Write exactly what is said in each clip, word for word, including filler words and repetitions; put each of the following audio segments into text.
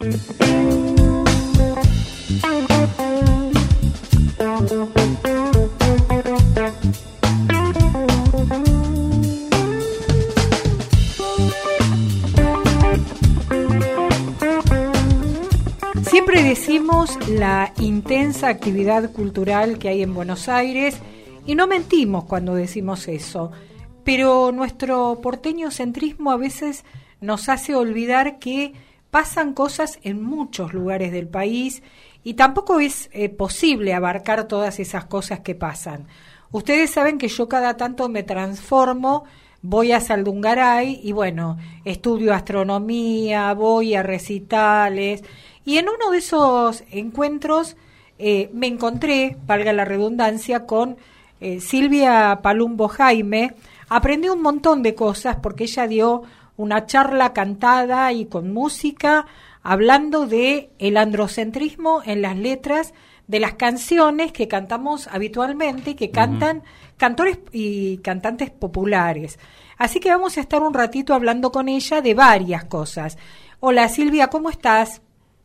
Siempre decimos la intensa actividad cultural que hay en Buenos Aires y no mentimos cuando decimos eso, pero nuestro porteño centrismo a veces nos hace olvidar que pasan cosas en muchos lugares del país y tampoco es eh, posible abarcar todas esas cosas que pasan. Ustedes saben que yo cada tanto me transformo, voy a Saldungaray y bueno, estudio astronomía, voy a recitales. Y en uno de esos encuentros eh, me encontré, valga la redundancia, con eh, Silvia Palumbo Jaime. Aprendí un montón de cosas porque ella dio una charla cantada y con música hablando de el androcentrismo en las letras de las canciones que cantamos habitualmente y que cantan uh-huh. cantores y cantantes populares. Así que vamos a estar un ratito hablando con ella de varias cosas. Hola Silvia, ¿cómo estás?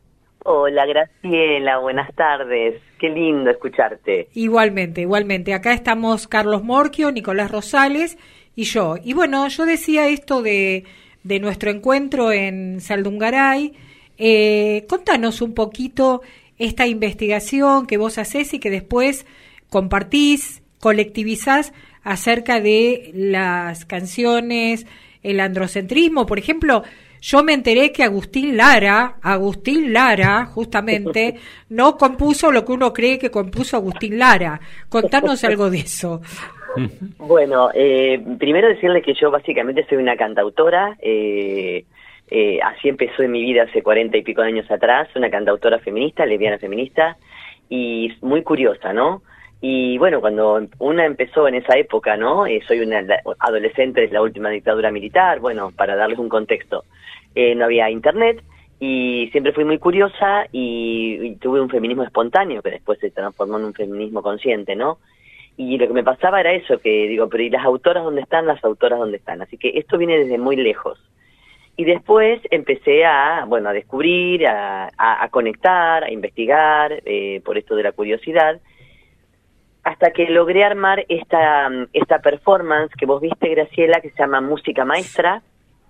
Hola Graciela, buenas tardes, qué lindo escucharte. Igualmente, igualmente, acá estamos Carlos Morquio, Nicolás Rosales y yo. Y bueno, yo decía esto de, de nuestro encuentro en Saldungaray, eh, contanos un poquito esta investigación que vos hacés y que después compartís, colectivizás acerca de las canciones, el androcentrismo, por ejemplo. Yo me enteré que Agustín Lara, Agustín Lara, justamente, no compuso lo que uno cree que compuso Agustín Lara. Contanos algo de eso. Bueno, eh, primero decirle que yo básicamente soy una cantautora, eh, eh, así empezó en mi vida hace cuarenta y pico de años atrás, una cantautora feminista, lesbiana feminista, y muy curiosa, ¿no? Y bueno, cuando una empezó en esa época, ¿no? Eh, soy una adolescente, es la última dictadura militar, bueno, para darles un contexto. Eh, no había internet y siempre fui muy curiosa y, y tuve un feminismo espontáneo que después se transformó en un feminismo consciente, ¿no? Y lo que me pasaba era eso, que digo, pero ¿y las autoras dónde están? Las autoras dónde están. Así que esto viene desde muy lejos. Y después empecé a, bueno, a descubrir, a, a, a conectar, a investigar, eh, por esto de la curiosidad, hasta que logré armar esta, esta performance que vos viste, Graciela, que se llama Música Maestra,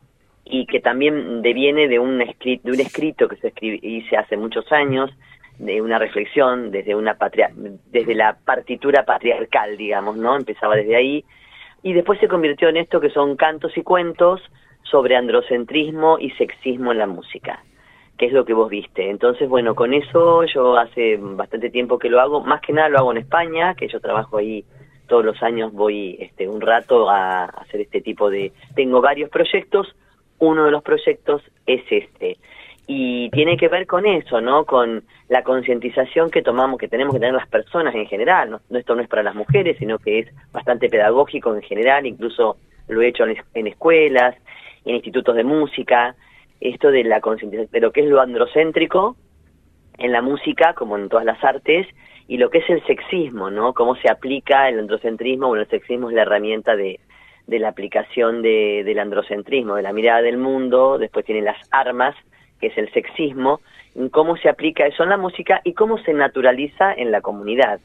y que también deviene de un escrito, de un escrito que se escribe, hice hace muchos años, de una reflexión desde una patria, desde la partitura patriarcal, digamos, ¿no? Empezaba desde ahí, y después se convirtió en esto que son cantos y cuentos sobre androcentrismo y sexismo en la música, que es lo que vos viste. Entonces, bueno, con eso yo hace bastante tiempo que lo hago, más que nada lo hago en España, que yo trabajo ahí todos los años, voy este un rato a hacer este tipo de... Tengo varios proyectos. Uno de los proyectos es este, y tiene que ver con eso, ¿no? Con la concientización que tomamos, que tenemos que tener las personas en general, ¿no? Esto no es para las mujeres, sino que es bastante pedagógico en general, incluso lo he hecho en, en escuelas, en institutos de música, esto de la concientización, de lo que es lo androcéntrico en la música, como en todas las artes, y lo que es el sexismo, ¿no? Cómo se aplica el androcentrismo. Bueno, el sexismo es la herramienta de de la aplicación de, del androcentrismo, de la mirada del mundo. Después tiene las armas, que es el sexismo, en cómo se aplica eso en la música y cómo se naturaliza en la comunidad.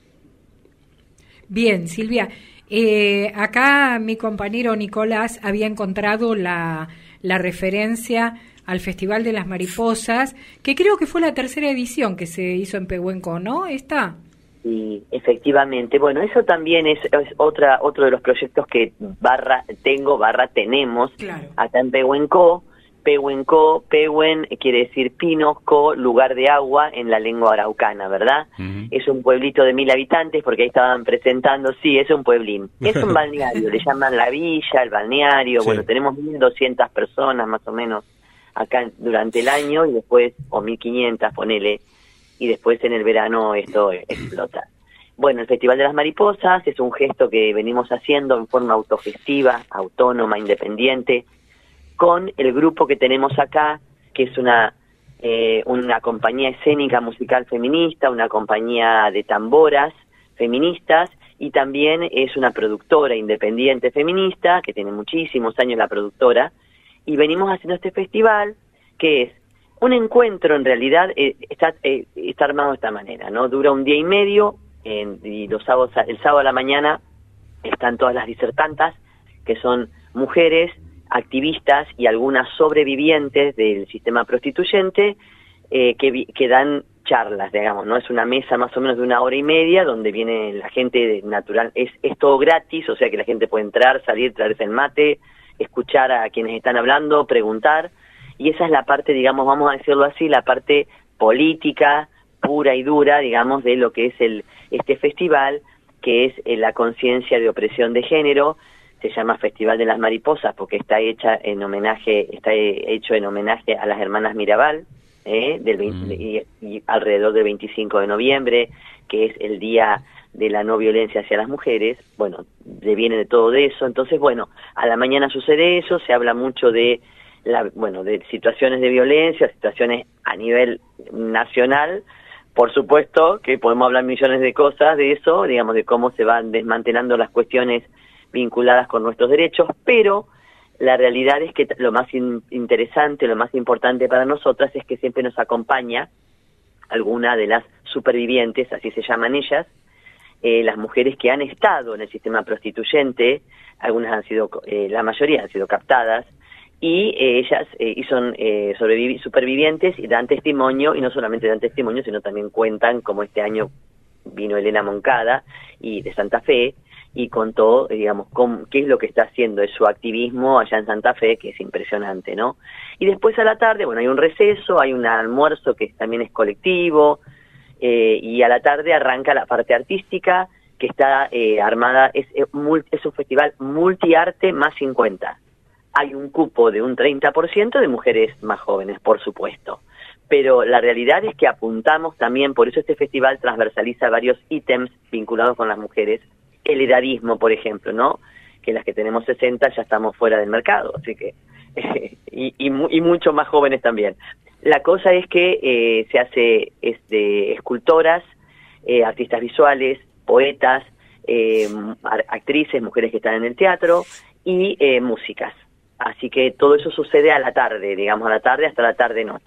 Bien, Silvia, eh, acá mi compañero Nicolás había encontrado la, la referencia al Festival de las Mariposas, que creo que fue la tercera edición que se hizo en Pehuenco, ¿no? ¿Está? Sí, efectivamente. Bueno, eso también es, es otra otro de los proyectos que barra tengo, barra tenemos, claro, acá en Pehuenco. Pehuenco, Pehuen quiere decir pino, co, lugar de agua en la lengua araucana, ¿verdad? Uh-huh. Es un pueblito de mil habitantes, porque ahí estaban presentando, sí, es un pueblín. Es un balneario, le llaman la villa, el balneario, sí. Bueno, tenemos mil doscientas personas más o menos acá durante el año, y después, o mil quinientas, ponele, y después en el verano esto explota. Bueno, el Festival de las Mariposas es un gesto que venimos haciendo en forma autogestiva, autónoma, independiente, con el grupo que tenemos acá, que es una eh, una compañía escénica musical feminista, una compañía de tamboras feministas, y también es una productora independiente feminista, que tiene muchísimos años la productora, y venimos haciendo este festival, que es un encuentro en realidad eh, está, eh, está armado de esta manera, ¿no? Dura un día y medio, eh, y los sábados, el sábado a la mañana están todas las disertantas, que son mujeres, activistas y algunas sobrevivientes del sistema prostituyente, eh, que, que dan charlas, digamos, ¿no? Es una mesa más o menos de una hora y media donde viene la gente natural, es, es todo gratis, o sea que la gente puede entrar, salir, traerse el mate, escuchar a quienes están hablando, preguntar, y esa es la parte, digamos, vamos a decirlo así, la parte política, pura y dura, digamos, de lo que es el este festival, que es eh, la conciencia de opresión de género. Se llama Festival de las Mariposas porque está hecha en homenaje, está hecho en homenaje a las hermanas Mirabal, eh, del veinte, mm. y, y alrededor del veinticinco de noviembre, que es el día de la no violencia hacia las mujeres. Bueno, deviene de todo de eso. Entonces, bueno, a la mañana sucede eso, se habla mucho de la, bueno, de situaciones de violencia, situaciones a nivel nacional. Por supuesto que podemos hablar millones de cosas de eso, digamos, de cómo se van desmantelando las cuestiones vinculadas con nuestros derechos, pero la realidad es que lo más in- interesante, lo más importante para nosotras es que siempre nos acompaña alguna de las supervivientes, así se llaman ellas, eh, las mujeres que han estado en el sistema prostituyente, algunas han sido, eh, la mayoría han sido captadas, y eh, ellas eh, y son eh, sobrevivi- supervivientes y dan testimonio, y no solamente dan testimonio, sino también cuentan, como este año vino Elena Moncada y de Santa Fe, y contó, digamos, cómo, qué es lo que está haciendo, es su activismo allá en Santa Fe, que es impresionante, ¿no? Y después a la tarde, bueno, hay un receso, hay un almuerzo que también es colectivo, eh, y a la tarde arranca la parte artística, que está eh, armada, es, es, multi, es un festival multiarte más cincuenta. Hay un cupo de un treinta por ciento de mujeres más jóvenes, por supuesto. Pero la realidad es que apuntamos también, por eso este festival transversaliza varios ítems vinculados con las mujeres. El edadismo, por ejemplo, ¿no? Que las que tenemos sesenta ya estamos fuera del mercado, así que eh, y, y, y mucho más jóvenes también. La cosa es que eh, se hace este, escultoras, eh, artistas visuales, poetas, eh, actrices, mujeres que están en el teatro y eh, músicas. Así que todo eso sucede a la tarde, digamos a la tarde hasta la tarde-noche.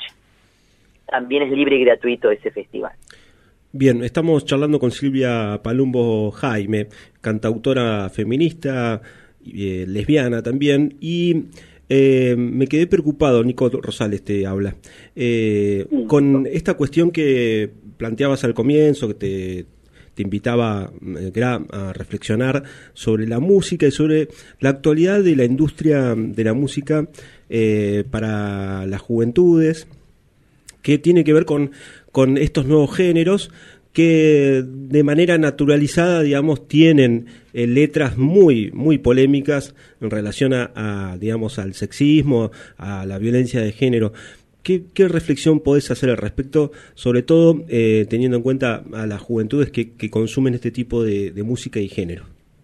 También es libre y gratuito ese festival. Bien, estamos charlando con Silvia Palumbo Jaime, cantautora feminista, eh, lesbiana también, y eh, me quedé preocupado, Nico Rosales te habla, eh, con esta cuestión que planteabas al comienzo, que te, te invitaba eh, a reflexionar sobre la música y sobre la actualidad de la industria de la música eh, para las juventudes, que tiene que ver con, con estos nuevos géneros que de manera naturalizada, digamos, tienen eh, letras muy muy polémicas en relación a, a, digamos, al sexismo, a la violencia de género. ¿Qué, qué reflexión podés hacer al respecto, sobre todo eh, teniendo en cuenta a las juventudes que, que consumen este tipo de, de música y género?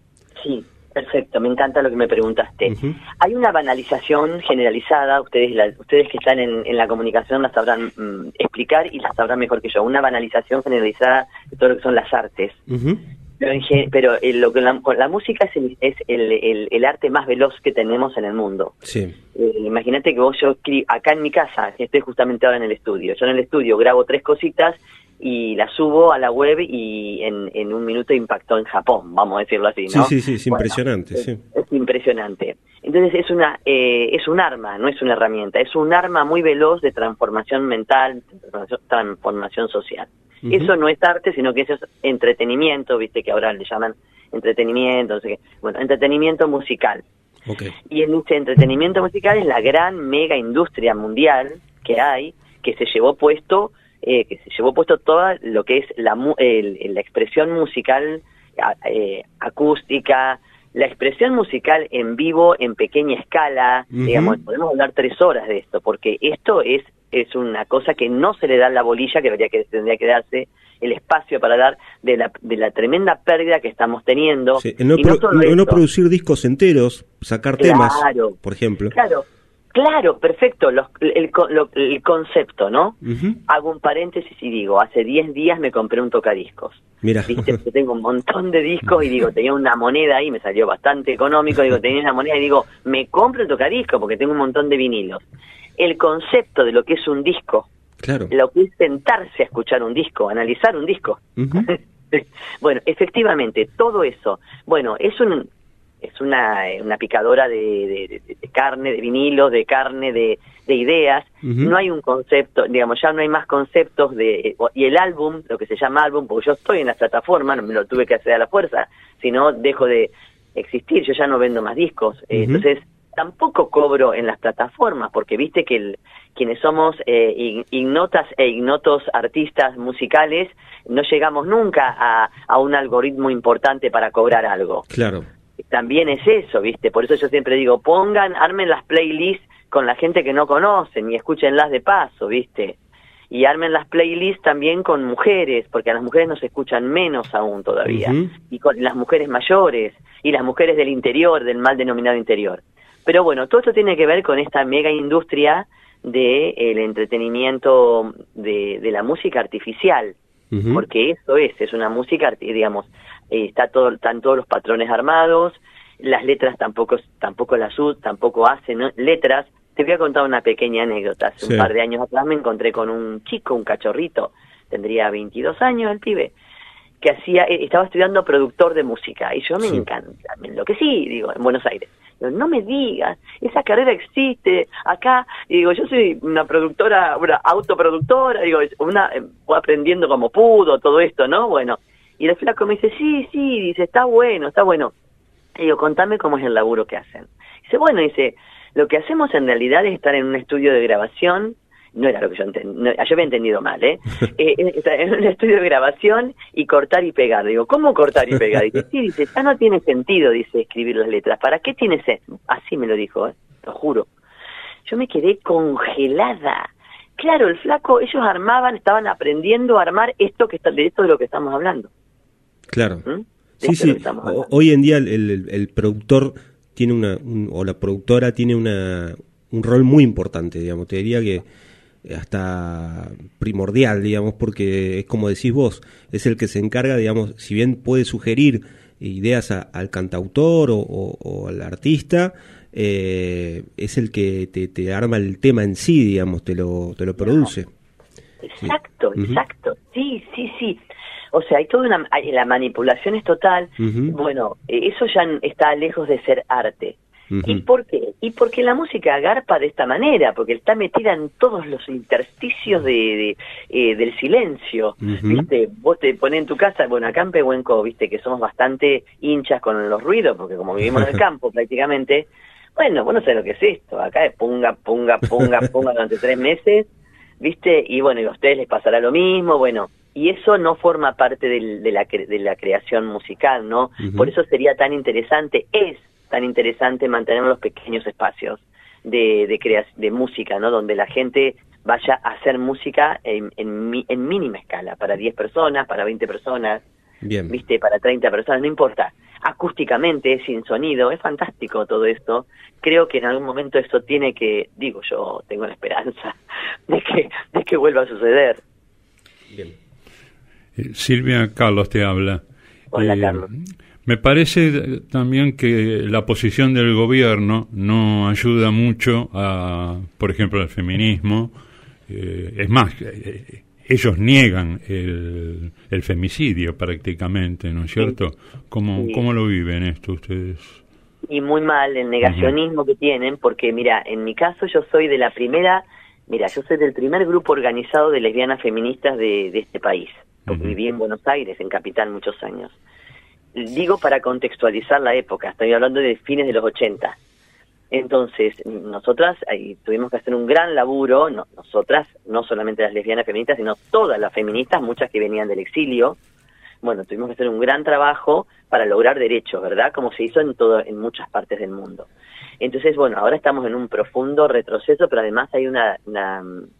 Sí. Perfecto, me encanta lo que me preguntaste. Uh-huh. Hay una banalización generalizada, ustedes la, ustedes que están en, en la comunicación las sabrán mm, explicar y las sabrán mejor que yo, una banalización generalizada de todo lo que son las artes. Uh-huh. Pero, en, pero el, lo que la, la música es, el, es el, el, el arte más veloz que tenemos en el mundo. Sí. Eh, imagínate que vos, yo acá en mi casa, estoy justamente ahora en el estudio, yo en el estudio grabo tres cositas y la subo a la web y en, en un minuto impactó en Japón, vamos a decirlo así, ¿no? Sí, sí, sí, es bueno, impresionante, es, sí. Es impresionante. Entonces es una eh, es un arma, no es una herramienta, es un arma muy veloz de transformación mental, transformación, transformación social. Uh-huh. Eso no es arte, sino que eso es entretenimiento, viste que ahora le llaman entretenimiento, no sé qué. Bueno, entretenimiento musical. Okay. Y en este entretenimiento musical es la gran mega industria mundial que hay, que se llevó puesto Eh, que se llevó puesto toda lo que es la, el, la expresión musical eh, acústica, la expresión musical en vivo, en pequeña escala, uh-huh. digamos, podemos hablar tres horas de esto, porque esto es es una cosa que no se le da la bolilla que debería que tendría que darse el espacio para dar de la de la tremenda pérdida que estamos teniendo. Sí, no, y pro, no, no, no producir discos enteros, sacar claro, temas, por ejemplo. Claro. Claro, perfecto, los, el, lo, el concepto, ¿no? Uh-huh. Hago un paréntesis y digo, hace diez días me compré un tocadiscos. Mira. Viste, tengo un montón de discos y digo, tenía una moneda ahí, me salió bastante económico, digo, tenía una moneda y digo, me compro el tocadiscos porque tengo un montón de vinilos. El concepto de lo que es un disco, claro, lo que es sentarse a escuchar un disco, analizar un disco. Uh-huh. Bueno, efectivamente, todo eso, bueno, es un... es una, una picadora de, de, de, de carne, de vinilo, de carne, de, de ideas. Uh-huh. No hay un concepto, digamos, ya no hay más conceptos de... Y el álbum, lo que se llama álbum, porque yo estoy en las plataformas, no me lo tuve que hacer a la fuerza, sino dejo de existir, yo ya no vendo más discos. Uh-huh. Eh, entonces, tampoco cobro en las plataformas, porque viste que el, quienes somos eh, ignotas e ignotos artistas musicales, no llegamos nunca a, a un algoritmo importante para cobrar algo. Claro. También es eso, ¿viste? Por eso yo siempre digo, pongan, armen las playlists con la gente que no conocen y escúchenlas de paso, ¿viste? Y armen las playlists también con mujeres, porque a las mujeres nos escuchan menos aún todavía. Uh-huh. Y con las mujeres mayores, y las mujeres del interior, del mal denominado interior. Pero bueno, todo esto tiene que ver con esta mega industria del entretenimiento de, de la música artificial. Uh-huh. Porque eso es, es una música, digamos... Eh, está todo, están todos los patrones armados, las letras tampoco tampoco las tampoco hacen, ¿no? Letras. Te voy a contar una pequeña anécdota. Hace sí. un par de años atrás me encontré con un chico, un cachorrito, tendría veintidós años el pibe, que hacía, eh, estaba estudiando productor de música, y yo me sí. encanta, me enloquecí, digo, en Buenos Aires. Digo, no me digas, esa carrera existe acá, y digo, yo soy una productora, una autoproductora, digo, una, eh, fue aprendiendo como pudo, todo esto, ¿no? Bueno, y el flaco me dice, sí, sí, dice, está bueno, está bueno. Y digo, contame cómo es el laburo que hacen. Dice, bueno, dice, lo que hacemos en realidad es estar en un estudio de grabación, no era lo que yo entendí, no, yo había entendido mal, ¿eh? eh estar en un estudio de grabación y cortar y pegar. Digo, ¿cómo cortar y pegar? Dice, sí, dice, ya no tiene sentido, dice, escribir las letras. ¿Para qué tiene sentido? Así me lo dijo, ¿eh? Lo juro. Yo me quedé congelada. Claro, el flaco, ellos armaban, estaban aprendiendo a armar esto que está, de esto de lo que estamos hablando. Claro. ¿Mm? Sí, sí. Hoy en día el, el, el productor tiene una, un, o la productora tiene una, un rol muy importante, digamos. Te diría que hasta primordial, digamos, porque es como decís vos, es el que se encarga, digamos, si bien puede sugerir ideas a, al cantautor o, o, o al artista, eh, es el que te, te arma el tema en sí, digamos, te lo, te lo produce. Exacto, sí. exacto. Uh-huh. Sí, sí, sí. O sea, hay toda una... La manipulación es total. Uh-huh. Bueno, eso ya está lejos de ser arte. Uh-huh. ¿Y por qué? Y porque la música garpa de esta manera, porque está metida en todos los intersticios de, de eh, del silencio. Uh-huh. ¿Viste? Vos te ponés en tu casa, bueno, acá en Pehuenco, viste, que somos bastante hinchas con los ruidos, porque como vivimos en el campo prácticamente, bueno, vos no sabés lo que es esto. Acá es punga, punga, punga, punga durante tres meses, viste, y bueno, y a ustedes les pasará lo mismo, bueno... Y eso no forma parte del, de, la, de la creación musical, ¿no? Uh-huh. Por eso sería tan interesante, es tan interesante mantener los pequeños espacios de, de, crea de música, ¿no? Donde la gente vaya a hacer música en, en, en mínima escala, para diez personas, para veinte personas, Bien. ¿viste? Para treinta personas, no importa. Acústicamente, sin sonido, es fantástico todo esto. Creo que en algún momento eso tiene que, digo yo, tengo la esperanza de que, de que vuelva a suceder. Bien. Silvia, Carlos te habla. Hola, eh, Carlos. Me parece también que la posición del gobierno no ayuda mucho a, por ejemplo, al feminismo. Eh, es más, eh, ellos niegan el, el femicidio prácticamente, ¿no es cierto? Sí. ¿Cómo, sí. ¿Cómo lo viven esto ustedes? Y muy mal el negacionismo uh-huh. que tienen, porque mira, en mi caso yo soy de la primera, mira, yo soy del primer grupo organizado de lesbianas feministas de, de este país. Porque uh-huh. viví en Buenos Aires, en Capital, muchos años. Digo para contextualizar la época, estoy hablando de fines de los ochenta. Entonces, nosotras ahí, tuvimos que hacer un gran laburo, no, nosotras, no solamente las lesbianas feministas, sino todas las feministas, muchas que venían del exilio. Bueno, tuvimos que hacer un gran trabajo para lograr derechos, ¿verdad? Como se hizo en todo, en muchas partes del mundo. Entonces, bueno, ahora estamos en un profundo retroceso, pero además hay una... una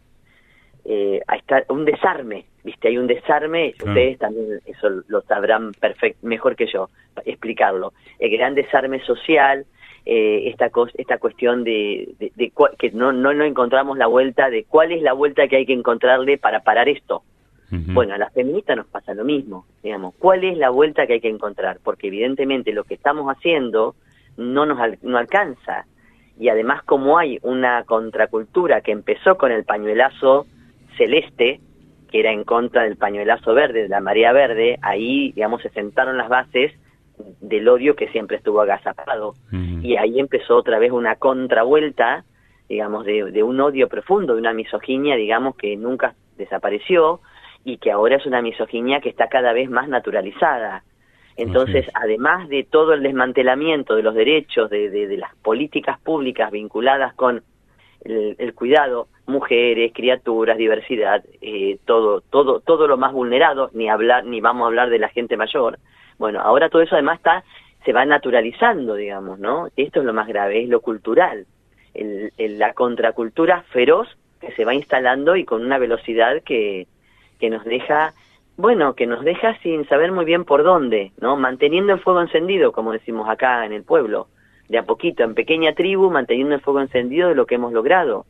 Eh, está un desarme, ¿viste? Hay un desarme, claro. Ustedes también eso lo sabrán perfecto, mejor que yo, explicarlo. El gran desarme social, eh, esta cos, esta cuestión de, de, de cua, que no, no no encontramos la vuelta de cuál es la vuelta que hay que encontrarle para parar esto. Uh-huh. Bueno, a las feministas nos pasa lo mismo, digamos, ¿cuál es la vuelta que hay que encontrar? Porque evidentemente lo que estamos haciendo no nos al, no alcanza, y además como hay una contracultura que empezó con el pañuelazo celeste, que era en contra del pañuelazo verde, de la marea verde, ahí, digamos, se sentaron las bases del odio que siempre estuvo agazapado, uh-huh. y ahí empezó otra vez una contravuelta, digamos, de, de un odio profundo, de una misoginia, digamos, que nunca desapareció, y que ahora es una misoginia que está cada vez más naturalizada. Entonces, además de todo el desmantelamiento de los derechos, de, de, de las políticas públicas vinculadas con el, el cuidado, mujeres, criaturas, diversidad, eh, todo, todo, todo lo más vulnerado, ni hablar, ni vamos a hablar de la gente mayor. Bueno, ahora todo eso además está, se va naturalizando, digamos, ¿no? Esto es lo más grave, es lo cultural, el, el, la contracultura feroz que se va instalando y con una velocidad que que nos deja, bueno, que nos deja sin saber muy bien por dónde, ¿no? Manteniendo el fuego encendido, como decimos acá en el pueblo, de a poquito, en pequeña tribu, manteniendo el fuego encendido de lo que hemos logrado.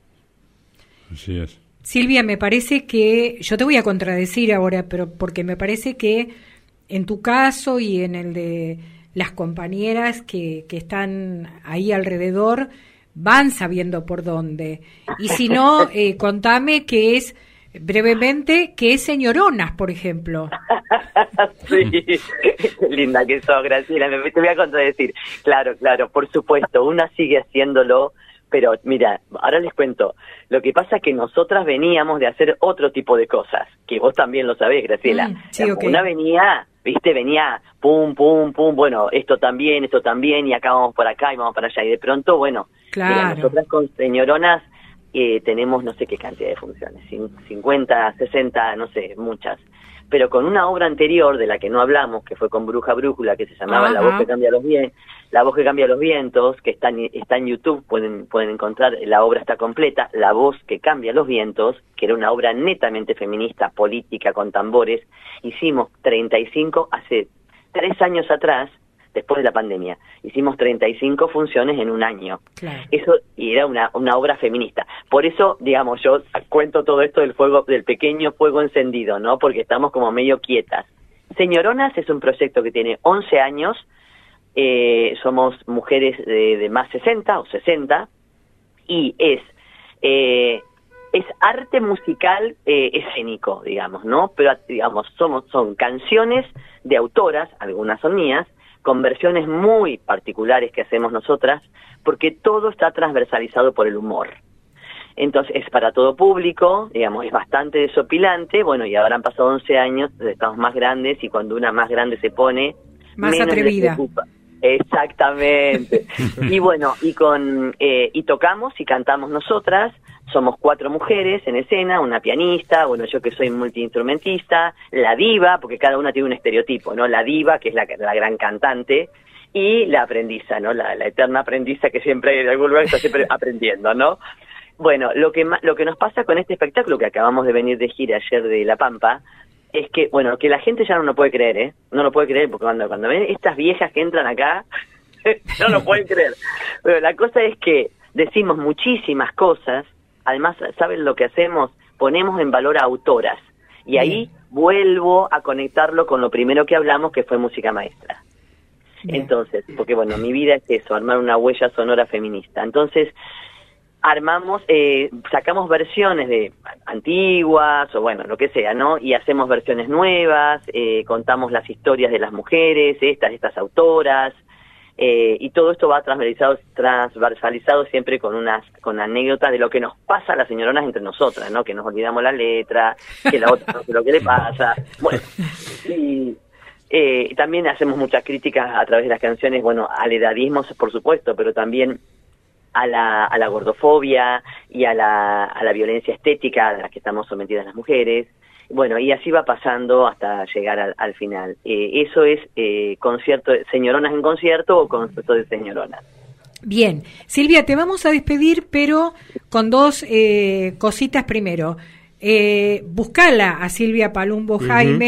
Así es. Silvia, me parece que, yo te voy a contradecir ahora, pero porque me parece que en tu caso y en el de las compañeras que, que están ahí alrededor, van sabiendo por dónde. Y si no, eh, contame qué es, brevemente, qué es Señoronas, por ejemplo. Sí, linda que sos, Graciela, me te voy a contradecir. Claro, claro, por supuesto, una sigue haciéndolo, pero mira, ahora les cuento, lo que pasa es que nosotras veníamos de hacer otro tipo de cosas, que vos también lo sabés, Graciela. Mm, sí, okay. Una venía, viste, venía pum, pum, pum, bueno, esto también, esto también, y acá vamos por acá y vamos para allá, y de pronto, bueno, claro. Mira, nosotras con Señoronas Eh, tenemos no sé qué cantidad de funciones, cincuenta, sesenta, no sé, muchas. Pero con una obra anterior de la que no hablamos, que fue con Bruja Brújula, que se llamaba La voz que cambia los vientos, La voz que cambia los vientos, que está en, está en YouTube, pueden pueden encontrar, la obra está completa, La voz que cambia los vientos, que era una obra netamente feminista, política, con tambores. Hicimos treinta y cinco, hace tres años atrás, después de la pandemia, hicimos treinta y cinco funciones en un año. Claro. Eso, y era una, una obra feminista. Por eso, digamos, yo cuento todo esto del fuego, del pequeño fuego encendido, ¿no? Porque estamos como medio quietas. Señoronas es un proyecto que tiene once años, eh, somos mujeres de, de más sesenta o sesenta, y es, eh, es arte musical eh, escénico, digamos, ¿no? Pero, digamos, somos, son canciones de autoras, algunas son mías, con versiones muy particulares que hacemos nosotras, porque todo está transversalizado por el humor. Entonces, es para todo público, digamos, es bastante desopilante, bueno, y ahora han pasado once años, estamos más grandes, y cuando una más grande se pone, más menos atrevida. Exactamente. Y bueno, y con eh, y tocamos y cantamos nosotras, somos cuatro mujeres en escena, una pianista, bueno, yo que soy multiinstrumentista, la diva, porque cada una tiene un estereotipo, ¿no? La diva, que es la, la gran cantante, y la aprendiza, ¿no? La, la eterna aprendiza que siempre en algún lugar está siempre aprendiendo, ¿no? Bueno, lo que lo que nos pasa con este espectáculo que acabamos de venir de gira ayer de La Pampa, es que, bueno, que la gente ya no lo puede creer, ¿eh? No lo puede creer, porque cuando, cuando ven estas viejas que entran acá, no lo pueden creer. Pero la cosa es que decimos muchísimas cosas, además, ¿saben lo que hacemos? Ponemos en valor a autoras. Y ahí Bien. vuelvo a conectarlo con lo primero que hablamos, que fue música maestra. Bien. Entonces, porque bueno, mi vida es eso, armar una huella sonora feminista. Entonces, armamos, eh, sacamos versiones de antiguas o bueno, lo que sea, ¿no? Y hacemos versiones nuevas, eh, contamos las historias de las mujeres, estas, estas autoras, eh, y todo esto va transversalizado, transversalizado siempre con unas, con anécdotas de lo que nos pasa a las señoronas entre nosotras, ¿no? Que nos olvidamos la letra, que la otra no sé lo que le pasa, bueno, y eh, también hacemos muchas críticas a través de las canciones, bueno, al edadismo, por supuesto, pero también a la, a la gordofobia y a la, a la violencia estética a la que estamos sometidas las mujeres. Bueno, y así va pasando hasta llegar al, al final. Eh, eso es eh, concierto, señoronas en concierto o concierto de señoronas. Bien, Silvia, te vamos a despedir, pero con dos eh, cositas primero. Eh, buscala a Silvia Palumbo uh-huh. Jaime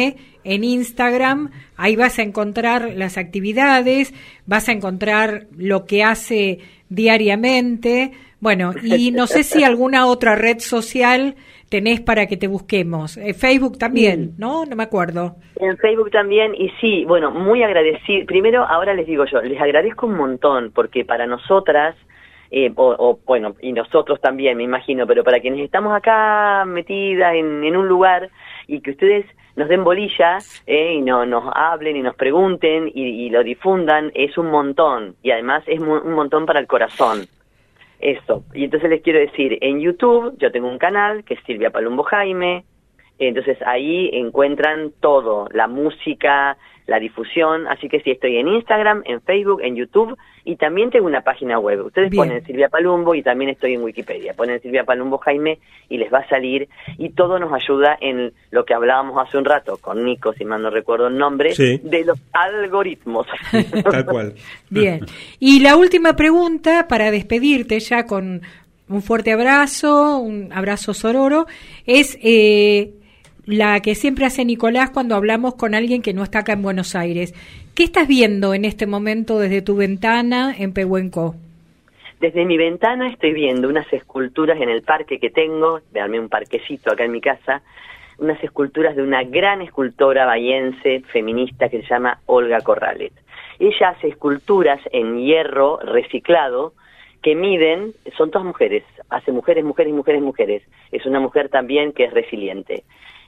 en Instagram, ahí vas a encontrar las actividades, vas a encontrar lo que hace diariamente. Bueno, y no sé si alguna otra red social tenés para que te busquemos. Eh, Facebook también, ¿no? No me acuerdo. En Facebook también, y sí, bueno, muy agradecido. Primero, ahora les digo yo, les agradezco un montón, porque para nosotras, eh, o, o bueno, y nosotros también, me imagino, pero para quienes estamos acá metidas en, en un lugar, y que ustedes nos den bolilla, eh, y no, nos hablen y nos pregunten, y, y lo difundan, es un montón, y además es mu- un montón para el corazón. Eso, y entonces les quiero decir, en YouTube yo tengo un canal que es Silvia Palumbo Jaime, entonces ahí encuentran todo, la música, la difusión, así que sí, estoy en Instagram, en Facebook, en YouTube, y también tengo una página web. Ustedes Bien. ponen Silvia Palumbo y también estoy en Wikipedia, ponen Silvia Palumbo Jaime y les va a salir, y todo nos ayuda en lo que hablábamos hace un rato con Nico, si mal no recuerdo el nombre, sí, de los algoritmos. tal cual. Bien. Y la última pregunta, para despedirte ya con un fuerte abrazo, un abrazo sororo, es eh, la que siempre hace Nicolás cuando hablamos con alguien que no está acá en Buenos Aires. ¿Qué estás viendo en este momento desde tu ventana en Pehuenco? Desde mi ventana estoy viendo unas esculturas en el parque que tengo, veanme un parquecito acá en mi casa, unas esculturas de una gran escultora bahiense feminista que se llama Olga Corrales. Ella hace esculturas en hierro reciclado que miden, son todas mujeres, hace mujeres, mujeres, mujeres, mujeres. Es una mujer también que es resiliente.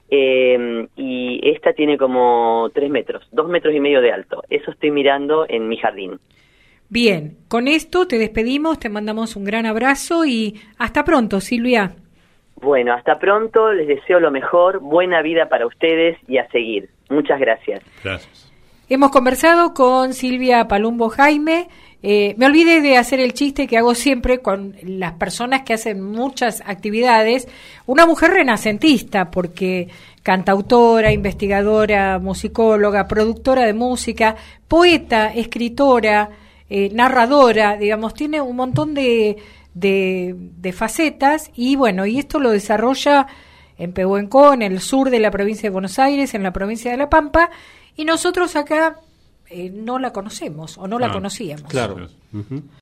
Eh, y esta tiene como tres metros, dos metros y medio de alto. Eso estoy mirando en mi jardín. Bien, con esto te despedimos, te mandamos un gran abrazo y hasta pronto, Silvia. Bueno, hasta pronto, les deseo lo mejor, buena vida para ustedes y a seguir. Muchas gracias. Gracias. Hemos conversado con Silvia Palumbo Jaime. Eh, me olvidé de hacer el chiste que hago siempre con las personas que hacen muchas actividades. Una mujer renacentista, porque cantautora, investigadora, musicóloga, productora de música, poeta, escritora, eh, narradora, digamos, tiene un montón de, de, de facetas y bueno, y esto lo desarrolla en Pehuenco, en el sur de la provincia de Buenos Aires, en la provincia de La Pampa, y nosotros acá eh, no la conocemos o no la Ah, conocíamos. Claro. Uh-huh.